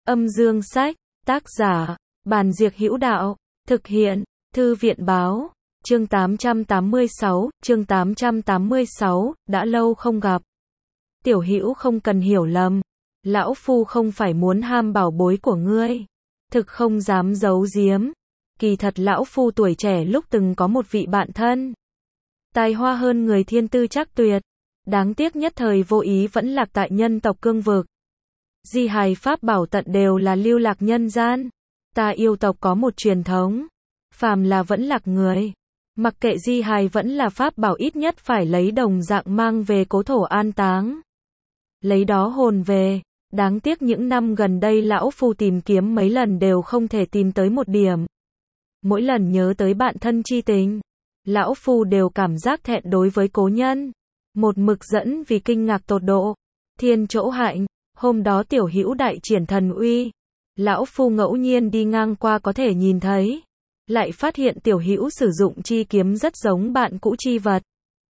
Âm dương sách, tác giả, Bàn Diệc Hữu Đạo, thực hiện, Thư viện báo, chương 886, đã lâu không gặp. Tiểu Hữu không cần hiểu lầm, lão phu không phải muốn ham bảo bối của ngươi, thực không dám giấu giếm, kỳ thật lão phu tuổi trẻ lúc từng có một vị bạn thân, tài hoa hơn người, thiên tư chắc tuyệt, đáng tiếc nhất thời vô ý vẫn lạc tại nhân tộc cương vực. Di hài pháp bảo tận đều là lưu lạc nhân gian. Ta yêu tộc có một truyền thống, phàm là vẫn lạc người, mặc kệ di hài vẫn là pháp bảo, ít nhất phải lấy đồng dạng mang về cố thổ an táng, lấy đó hồn về. Đáng tiếc những năm gần đây lão phu tìm kiếm mấy lần đều không thể tìm tới một điểm. Mỗi lần nhớ tới bạn thân chi tình, lão phu đều cảm giác thẹn đối với cố nhân, một mực dẫn vì kinh ngạc tột độ. Thiên chỗ hạnh, hôm đó Tiểu Hữu đại triển thần uy, lão phu ngẫu nhiên đi ngang qua có thể nhìn thấy, lại phát hiện Tiểu Hữu sử dụng chi kiếm rất giống bạn cũ chi vật,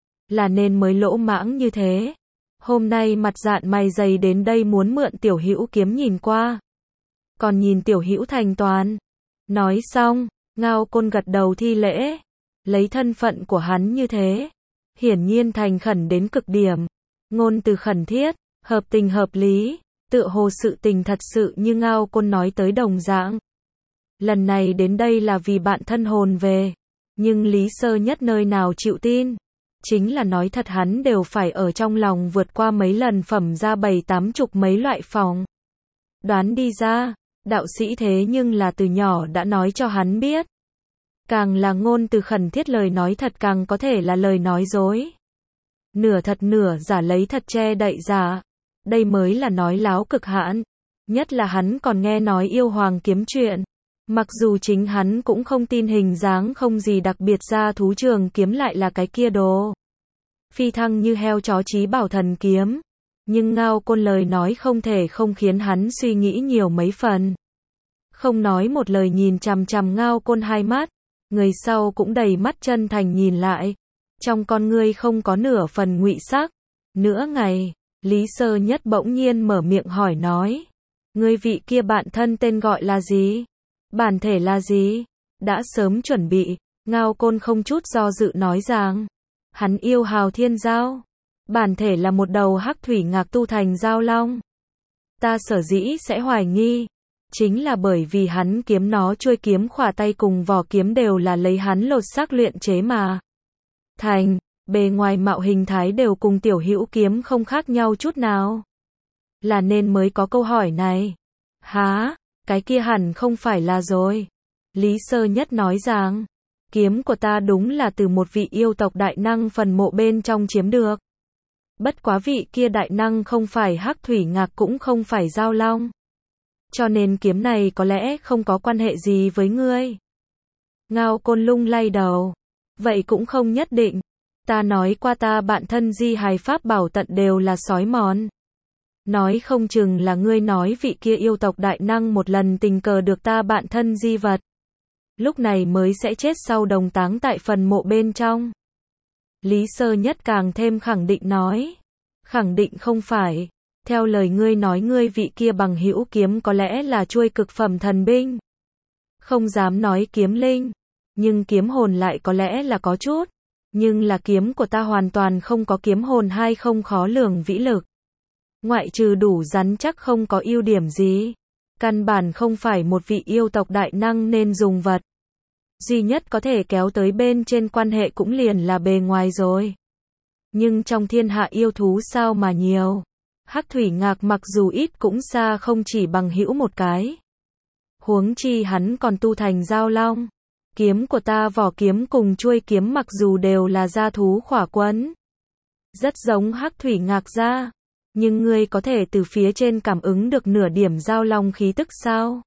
là nên mới lỗ mãng như thế. Hôm nay mặt dạn mày dày đến đây muốn mượn Tiểu Hữu kiếm nhìn qua, còn nhìn Tiểu Hữu thành toàn. Nói xong, Ngao Côn gật đầu thi lễ, lấy thân phận của hắn như thế, hiển nhiên thành khẩn đến cực điểm, ngôn từ khẩn thiết, hợp tình hợp lý, tựa hồ sự tình thật sự như Ngao Côn nói tới đồng dạng. Lần này đến đây là vì bạn thân hồn về, nhưng Lý Sơ Nhất nơi nào chịu tin, chính là nói thật hắn đều phải ở trong lòng vượt qua mấy lần phẩm ra 7-80 mấy loại phòng. Đoán đi ra, đạo sĩ thế nhưng là từ nhỏ đã nói cho hắn biết. Càng là ngôn từ khẩn thiết, lời nói thật càng có thể là lời nói dối. Nửa thật nửa giả, lấy thật che đậy giả. Đây mới là nói láo cực hạn. Nhất là hắn còn nghe nói yêu hoàng kiếm chuyện. Mặc dù chính hắn cũng không tin, hình dáng không gì đặc biệt, ra thú trường kiếm lại là cái kia đồ phi thăng như heo chó chí bảo thần kiếm. Nhưng Ngao Côn lời nói không thể không khiến hắn suy nghĩ nhiều mấy phần. Không nói một lời nhìn chằm chằm Ngao Côn hai mắt, người sau cũng đầy mắt chân thành nhìn lại, trong con ngươi không có nửa phần ngụy sắc. Nửa ngày, Lý Sơ Nhất bỗng nhiên mở miệng hỏi nói, ngươi vị kia bạn thân tên gọi là gì? Bản thể là gì? Đã sớm chuẩn bị. Ngao Côn không chút do dự nói rằng, hắn yêu hào thiên giao, bản thể là một đầu hắc thủy ngạc tu thành giao long. Ta sở dĩ sẽ hoài nghi, chính là bởi vì hắn kiếm nó chuôi kiếm khỏa tay cùng vỏ kiếm đều là lấy hắn lột xác luyện chế mà thành, bề ngoài mạo hình thái đều cùng Tiểu Hữu kiếm không khác nhau chút nào, là nên mới có câu hỏi này. Há, cái kia hẳn không phải là rồi. Lý Sơ Nhất nói rằng, kiếm của ta đúng là từ một vị yêu tộc đại năng phần mộ bên trong chiếm được. Bất quá vị kia đại năng không phải hắc thủy ngạc cũng không phải giao long, cho nên kiếm này có lẽ không có quan hệ gì với ngươi. Ngao Côn lung lay đầu, vậy cũng không nhất định. Ta nói qua ta bạn thân di hài pháp bảo tận đều là sói mòn. Nói không chừng là ngươi nói vị kia yêu tộc đại năng một lần tình cờ được ta bạn thân di vật, lúc này mới sẽ chết sau đồng táng tại phần mộ bên trong. Lý Sơ Nhất càng thêm khẳng định nói, khẳng định không phải. Theo lời ngươi nói, ngươi vị kia bằng hữu kiếm có lẽ là chuôi cực phẩm thần binh. Không dám nói kiếm linh, nhưng kiếm hồn lại có lẽ là có chút. Nhưng là kiếm của ta hoàn toàn không có kiếm hồn, hay không khó lường vĩ lực. Ngoại trừ đủ rắn chắc không có ưu điểm gì. Căn bản không phải một vị yêu tộc đại năng nên dùng vật. Duy nhất có thể kéo tới bên trên quan hệ cũng liền là bề ngoài rồi. Nhưng trong thiên hạ yêu thú sao mà nhiều. Hắc thủy ngạc mặc dù ít cũng xa không chỉ bằng hữu một cái. Huống chi hắn còn tu thành giao long. Kiếm của ta vỏ kiếm cùng chuôi kiếm mặc dù đều là gia thú khỏa quấn, rất giống hắc thủy ngạc ra, nhưng ngươi có thể từ phía trên cảm ứng được nửa điểm giao long khí tức sao?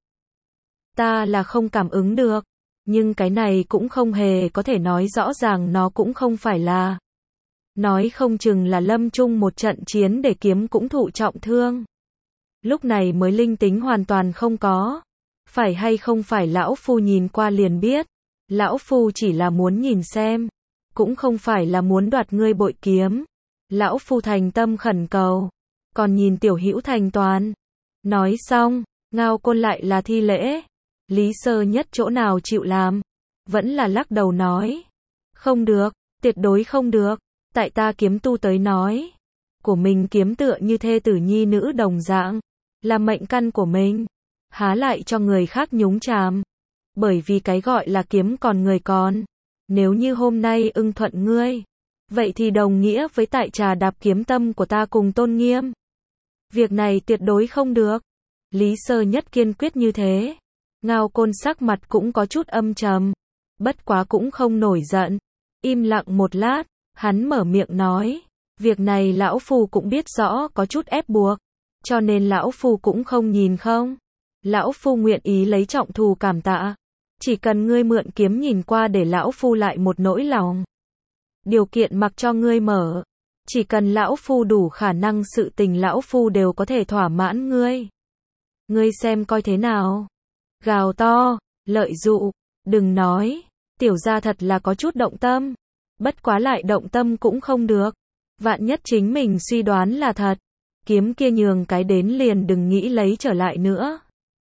Ta là không cảm ứng được, nhưng cái này cũng không hề có thể nói rõ ràng nó cũng không phải là. Nói không chừng là lâm chung một trận chiến để kiếm cũng thụ trọng thương. Lúc này mới linh tính hoàn toàn không có. Phải hay không phải lão phu nhìn qua liền biết. Lão phu chỉ là muốn nhìn xem, cũng không phải là muốn đoạt ngươi bội kiếm. Lão phu thành tâm khẩn cầu, còn nhìn Tiểu Hữu thành toàn. Nói xong, Ngao Côn lại là thi lễ. Lý Sơ Nhất chỗ nào chịu làm, vẫn là lắc đầu nói. Không được, tuyệt đối không được, tại ta kiếm tu tới nói. Của mình kiếm tựa như thê tử nhi nữ đồng dạng, là mệnh căn của mình, há lại cho người khác nhúng chàm. Bởi vì cái gọi là kiếm còn người còn. Nếu như hôm nay ưng thuận ngươi, vậy thì đồng nghĩa với tại trà đạp kiếm tâm của ta cùng tôn nghiêm. Việc này tuyệt đối không được. Lý Sơ Nhất kiên quyết như thế. Ngao Côn sắc mặt cũng có chút âm trầm. Bất quá cũng không nổi giận. Im lặng một lát, hắn mở miệng nói. Việc này lão phu cũng biết rõ có chút ép buộc. Cho nên lão phu cũng không nhìn không. Lão phu nguyện ý lấy trọng thù cảm tạ. Chỉ cần ngươi mượn kiếm nhìn qua để lão phu lại một nỗi lòng. Điều kiện mặc cho ngươi mở. Chỉ cần lão phu đủ khả năng sự tình lão phu đều có thể thỏa mãn ngươi. Ngươi xem coi thế nào. Gào to, lợi dụ, đừng nói. Tiểu gia thật là có chút động tâm. Bất quá lại động tâm cũng không được. Vạn nhất chính mình suy đoán là thật. Kiếm kia nhường cái đến liền đừng nghĩ lấy trở lại nữa.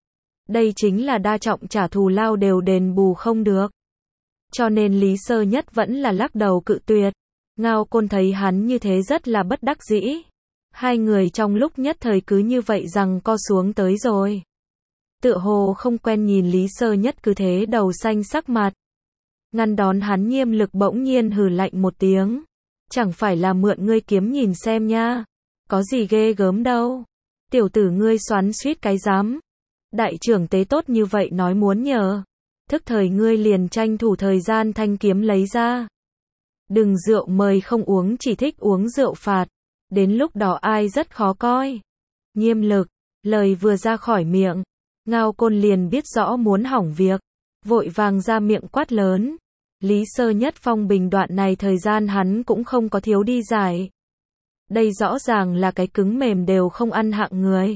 Đây chính là đa trọng trả thù lao đều đền bù không được. Cho nên Lý Sơ Nhất vẫn là lắc đầu cự tuyệt. Ngao Côn thấy hắn như thế rất là bất đắc dĩ. Hai người trong lúc nhất thời cứ như vậy rằng co xuống tới rồi. Tựa hồ không quen nhìn Lý Sơ Nhất cứ thế đầu xanh sắc mặt. Ngăn đón hắn Nghiêm Lực bỗng nhiên hừ lạnh một tiếng. Chẳng phải là mượn ngươi kiếm nhìn xem nha. Có gì ghê gớm đâu. Tiểu tử ngươi xoắn xuýt cái dám. Đại trưởng tế tốt như vậy nói muốn nhờ. Thức thời ngươi liền tranh thủ thời gian thanh kiếm lấy ra. Đừng rượu mời không uống chỉ thích uống rượu phạt. Đến lúc đó ai rất khó coi. Nghiêm Lực, lời vừa ra khỏi miệng. Ngao Côn liền biết rõ muốn hỏng việc. Vội vàng ra miệng quát lớn. Lý Sơ Nhất phong bình đoạn này thời gian hắn cũng không có thiếu đi giải. Đây rõ ràng là cái cứng mềm đều không ăn hạng người.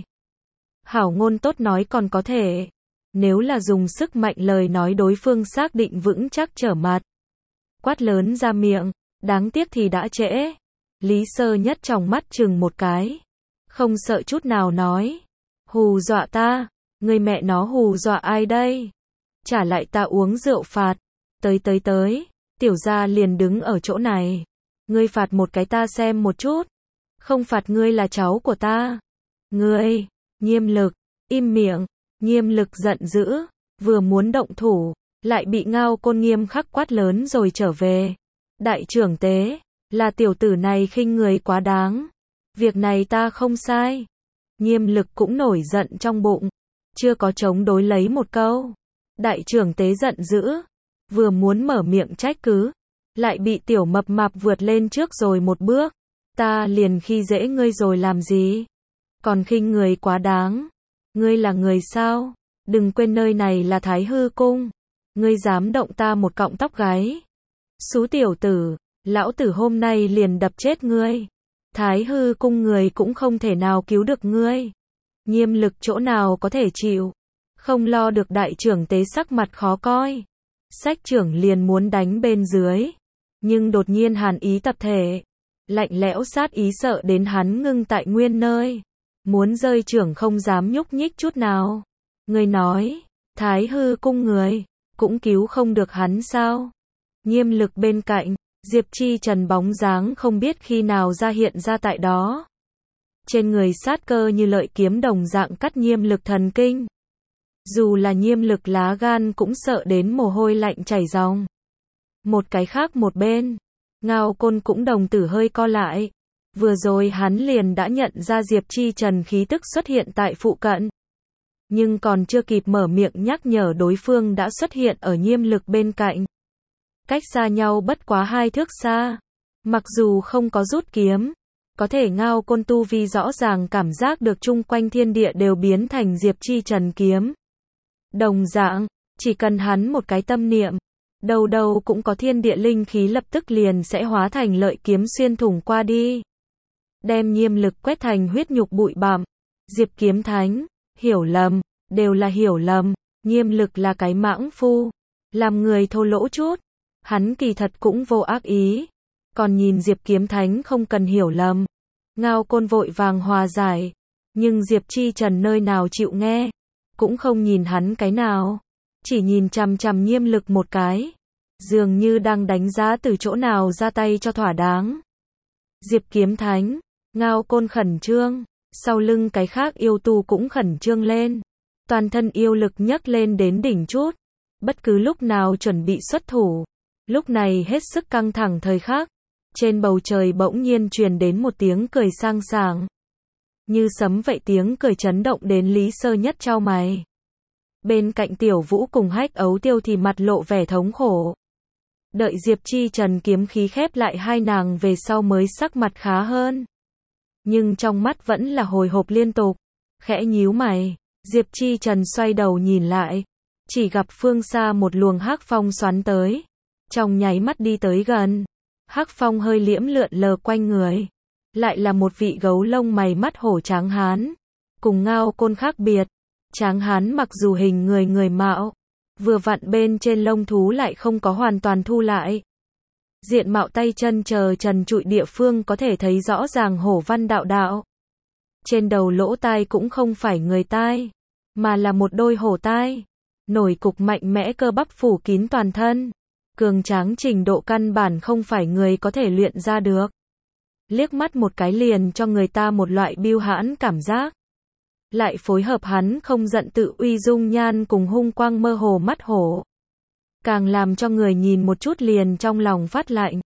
Hảo ngôn tốt nói còn có thể. Nếu là dùng sức mạnh lời nói đối phương xác định vững chắc trở mặt. Quát lớn ra miệng, đáng tiếc thì đã trễ. Lý Sơ Nhất trong mắt chừng một cái. Không sợ chút nào nói. Hù dọa ta, người mẹ nó hù dọa ai đây? Trả lại ta uống rượu phạt. Tới, tiểu gia liền đứng ở chỗ này. Ngươi phạt một cái ta xem một chút. Không phạt ngươi là cháu của ta. Ngươi, Nghiêm Lực, im miệng. Nghiêm Lực giận dữ, vừa muốn động thủ, lại bị Ngao Côn nghiêm khắc quát lớn rồi trở về. Đại trưởng tế, là tiểu tử này khinh người quá đáng. Việc này ta không sai. Nghiêm Lực cũng nổi giận trong bụng, chưa có chống đối lấy một câu. Đại trưởng tế giận dữ, vừa muốn mở miệng trách cứ, lại bị tiểu mập mạp vượt lên trước rồi một bước. Ta liền khi dễ ngươi rồi làm gì? Còn khinh người quá đáng. Ngươi là người sao? Đừng quên nơi này là Thái Hư Cung. Ngươi dám động ta một cọng tóc gáy. Xú tiểu tử, lão tử hôm nay liền đập chết ngươi. Thái Hư Cung người cũng không thể nào cứu được ngươi. Nghiêm Lực chỗ nào có thể chịu. Không lo được đại trưởng tế sắc mặt khó coi. Sách trưởng liền muốn đánh bên dưới. Nhưng đột nhiên hàn ý tập thể. Lạnh lẽo sát ý sợ đến hắn ngưng tại nguyên nơi. Muốn rơi trưởng không dám nhúc nhích chút nào. Người nói, Thái Hư Cung người, cũng cứu không được hắn sao? Nghiêm Lực bên cạnh, Diệp Chi Trần bóng dáng không biết khi nào ra hiện ra tại đó. Trên người sát cơ như lợi kiếm đồng dạng cắt Nghiêm Lực thần kinh. Dù là Nghiêm Lực lá gan cũng sợ đến mồ hôi lạnh chảy ròng. Một cái khác một bên, Ngao Côn cũng đồng tử hơi co lại. Vừa rồi hắn liền đã nhận ra Diệp Chi Trần khí tức xuất hiện tại phụ cận. Nhưng còn chưa kịp mở miệng nhắc nhở đối phương đã xuất hiện ở Nghiêm Lực bên cạnh. Cách xa nhau bất quá 2 thước xa. Mặc dù không có rút kiếm, có thể Ngao Côn tu vi rõ ràng cảm giác được chung quanh thiên địa đều biến thành Diệp Chi Trần kiếm. Đồng dạng, chỉ cần hắn một cái tâm niệm, đầu đầu cũng có thiên địa linh khí lập tức liền sẽ hóa thành lợi kiếm xuyên thủng qua đi. Đem Nghiêm Lực quét thành huyết nhục bụi bặm. Diệp Kiếm Thánh, hiểu lầm, đều là hiểu lầm. Nghiêm Lực là cái mãng phu, làm người thô lỗ chút. Hắn kỳ thật cũng vô ác ý. Còn nhìn Diệp Kiếm Thánh không cần hiểu lầm. Ngao Côn vội vàng hòa giải. Nhưng Diệp Chi Trần nơi nào chịu nghe. cũng không nhìn hắn cái nào, chỉ nhìn chằm chằm Nghiêm Lực một cái, dường như đang đánh giá từ chỗ nào ra tay cho thỏa đáng. Diệp Kiếm Thánh, Ngao Côn khẩn trương, sau lưng cái khác yêu tu cũng khẩn trương lên, toàn thân yêu lực nhấc lên đến đỉnh chút, bất cứ lúc nào chuẩn bị xuất thủ. Lúc này hết sức căng thẳng thời khắc, trên bầu trời bỗng nhiên truyền đến một tiếng cười sang sảng. Như sấm vậy tiếng cười chấn động đến Lý Sơ Nhất chau mày. Bên cạnh Tiểu Vũ cùng Hách Ấu Tiêu thì mặt lộ vẻ thống khổ. Đợi Diệp Chi Trần kiếm khí khép lại hai nàng về sau mới sắc mặt khá hơn. Nhưng trong mắt vẫn là hồi hộp liên tục, khẽ nhíu mày, Diệp Chi Trần xoay đầu nhìn lại, chỉ gặp phương xa một luồng hắc phong xoắn tới, trong nháy mắt đi tới gần. Hắc phong hơi liễm lượn lờ quanh người, lại là một vị gấu lông mày mắt hổ tráng hán, cùng Ngao Côn khác biệt. Tráng hán mặc dù hình người người mạo, vừa vặn bên trên lông thú lại không có hoàn toàn thu lại. Diện mạo tay chân chờ trần trụi địa phương có thể thấy rõ ràng hổ văn đạo đạo. Trên đầu lỗ tai cũng không phải người tai, mà là một đôi hổ tai. Nổi cục mạnh mẽ cơ bắp phủ kín toàn thân. Cường tráng trình độ căn bản không phải người có thể luyện ra được. Liếc mắt một cái liền cho người ta một loại biêu hãn cảm giác. Lại phối hợp hắn không giận tự uy dung nhan cùng hung quang mơ hồ mắt hổ. Càng làm cho người nhìn một chút liền trong lòng phát lạnh.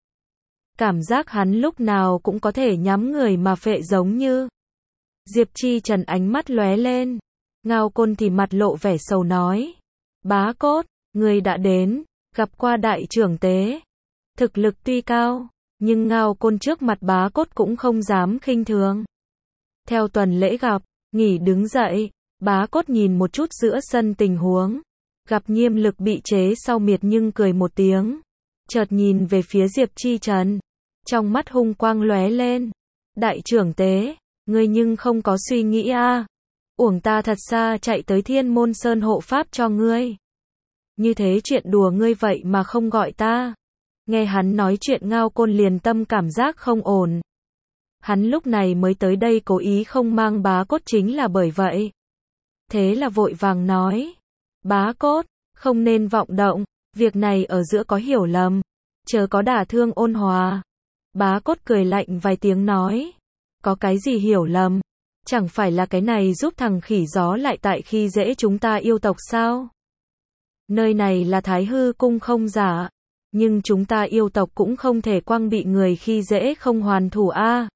Cảm giác hắn lúc nào cũng có thể nhắm người mà phệ giống như. Diệp Chi Trần ánh mắt lóe lên. Ngao Côn thì mặt lộ vẻ sầu nói. Bá Cốt, người đã đến, gặp qua đại trưởng tế. Thực lực tuy cao, nhưng Ngao Côn trước mặt Bá Cốt cũng không dám khinh thường. Theo tuần lễ gặp, nghỉ đứng dậy, Bá Cốt nhìn một chút giữa sân tình huống. Gặp Nghiêm Lực bị chế sau miệt nhưng cười một tiếng. Chợt nhìn về phía Diệp Chi Trần. Trong mắt hung quang lóe lên. Đại trưởng tế, ngươi nhưng không có suy nghĩ a? Uổng ta thật xa chạy tới Thiên Môn Sơn hộ pháp cho ngươi. Như thế chuyện đùa ngươi vậy mà không gọi ta. Nghe hắn nói chuyện Ngao Côn liền tâm cảm giác không ổn. Hắn lúc này mới tới đây cố ý không mang Bá Cốt chính là bởi vậy. Thế là vội vàng nói. Bá Cốt, không nên vọng động, việc này ở giữa có hiểu lầm, chớ có đả thương ôn hòa. Bá Cốt cười lạnh vài tiếng nói. Có cái gì hiểu lầm? Chẳng phải là cái này giúp thằng khỉ gió lại tại khi dễ chúng ta yêu tộc sao? Nơi này là Thái Hư Cung không giả, nhưng chúng ta yêu tộc cũng không thể quăng bị người khi dễ không hoàn thủ a.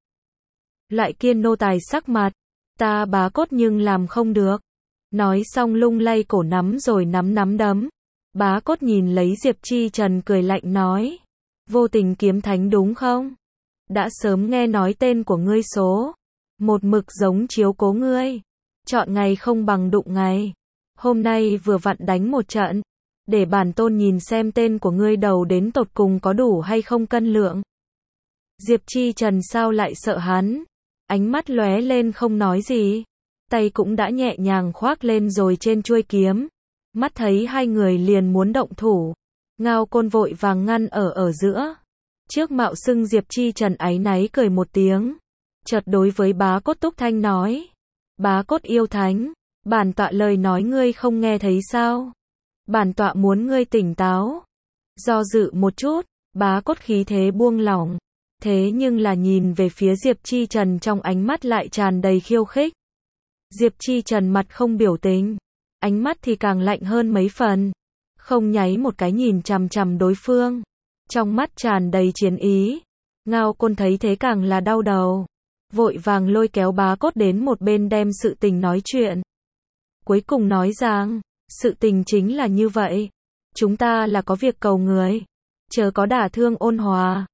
Lại Kiên nô tài sắc mặt, ta Bá Cốt nhưng làm không được. Nói xong lung lay cổ nắm rồi nắm đấm. Bá Cốt nhìn lấy Diệp Chi Trần cười lạnh nói. Vô Tình Kiếm Thánh đúng không? Đã sớm nghe nói tên của ngươi số. Một mực giống chiếu cố ngươi. Chọn ngày không bằng đụng ngày. Hôm nay vừa vặn đánh một trận. Để bản tôn nhìn xem tên của ngươi đầu đến tột cùng có đủ hay không cân lượng. Diệp Chi Trần sao lại sợ hắn? Ánh mắt lóe lên không nói gì. Tay cũng đã nhẹ nhàng khoác lên rồi trên chuôi kiếm. Mắt thấy hai người liền muốn động thủ. Ngao Côn vội vàng ngăn ở giữa. Trước mạo xưng Diệp Chi Trần áy náy cười một tiếng. Chợt đối với Bá Cốt túc thanh nói. Bá Cốt yêu thánh, bản tọa lời nói ngươi không nghe thấy sao? Bản tọa muốn ngươi tỉnh táo. Do dự một chút, Bá Cốt khí thế buông lỏng. Thế nhưng là nhìn về phía Diệp Chi Trần trong ánh mắt lại tràn đầy khiêu khích. Diệp Chi Trần mặt không biểu tình, ánh mắt thì càng lạnh hơn mấy phần. Không nháy một cái nhìn chằm chằm đối phương. Trong mắt tràn đầy chiến ý. Ngao Côn thấy thế càng là đau đầu. Vội vàng lôi kéo Bá Cốt đến một bên đem sự tình nói chuyện. Cuối cùng nói rằng, sự tình chính là như vậy. Chúng ta là có việc cầu người. Chớ có đả thương ôn hòa.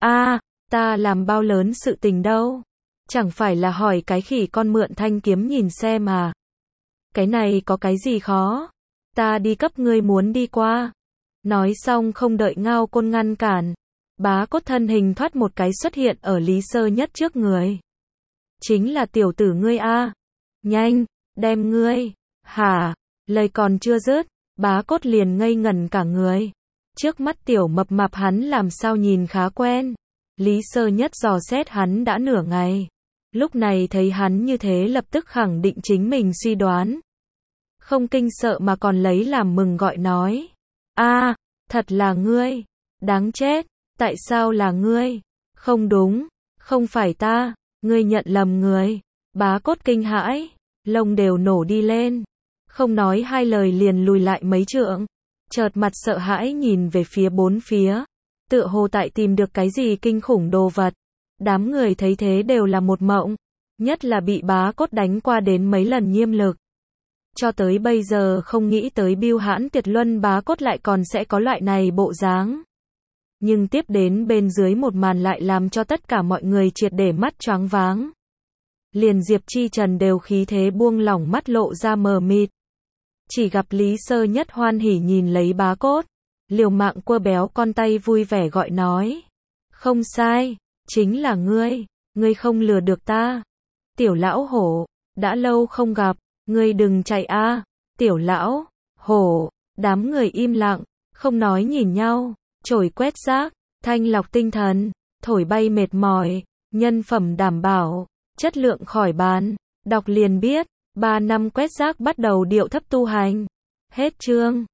Ta làm bao lớn sự tình đâu. Chẳng phải là hỏi cái khỉ con mượn thanh kiếm nhìn xem mà. Cái này có cái gì khó. Ta đi cấp ngươi muốn đi qua. Nói xong không đợi Ngao Côn ngăn cản. Bá Cốt thân hình thoát một cái xuất hiện ở Lý Sơ Nhất trước người. Chính là tiểu tử ngươi a. Nhanh, đem ngươi. Hả? Lời còn chưa dứt, Bá Cốt liền ngây ngẩn cả người. Trước mắt tiểu mập mạp hắn làm sao nhìn khá quen. Lý Sơ Nhất dò xét hắn đã nửa ngày. Lúc này thấy hắn như thế lập tức khẳng định chính mình suy đoán. không kinh sợ mà còn lấy làm mừng gọi nói. A, thật là ngươi. Đáng chết, tại sao là ngươi? Không đúng, không phải ta, ngươi nhận lầm người. Bá Cốt kinh hãi, lông đều nổ đi lên. Không nói hai lời liền lùi lại mấy trượng. Chợt mặt sợ hãi nhìn về phía bốn phía. Tựa hồ tại tìm được cái gì kinh khủng đồ vật. Đám người thấy thế đều là một mộng. Nhất là bị Bá Cốt đánh qua đến mấy lần nhiêm lực. Cho tới bây giờ không nghĩ tới Bưu Hãn Tuyệt Luân Bá Cốt lại còn sẽ có loại này bộ dáng. Nhưng tiếp đến bên dưới một màn lại làm cho tất cả mọi người triệt để mắt choáng váng. Liền Diệp Chi Trần đều khí thế buông lỏng, mắt lộ ra mờ mịt. Chỉ gặp Lý Sơ Nhất hoan hỉ nhìn lấy Bá Cốt, liều mạng quơ béo con tay vui vẻ gọi nói. Không sai, chính là ngươi không lừa được ta. Tiểu lão hổ, đã lâu không gặp, ngươi đừng chạy a. Tiểu lão hổ, đám người im lặng, không nói nhìn nhau, chổi quét rác, thanh lọc tinh thần, thổi bay mệt mỏi, nhân phẩm đảm bảo, chất lượng khỏi bàn, đọc liền biết, 3 năm quét rác bắt đầu điệu thấp tu hành. Hết chương.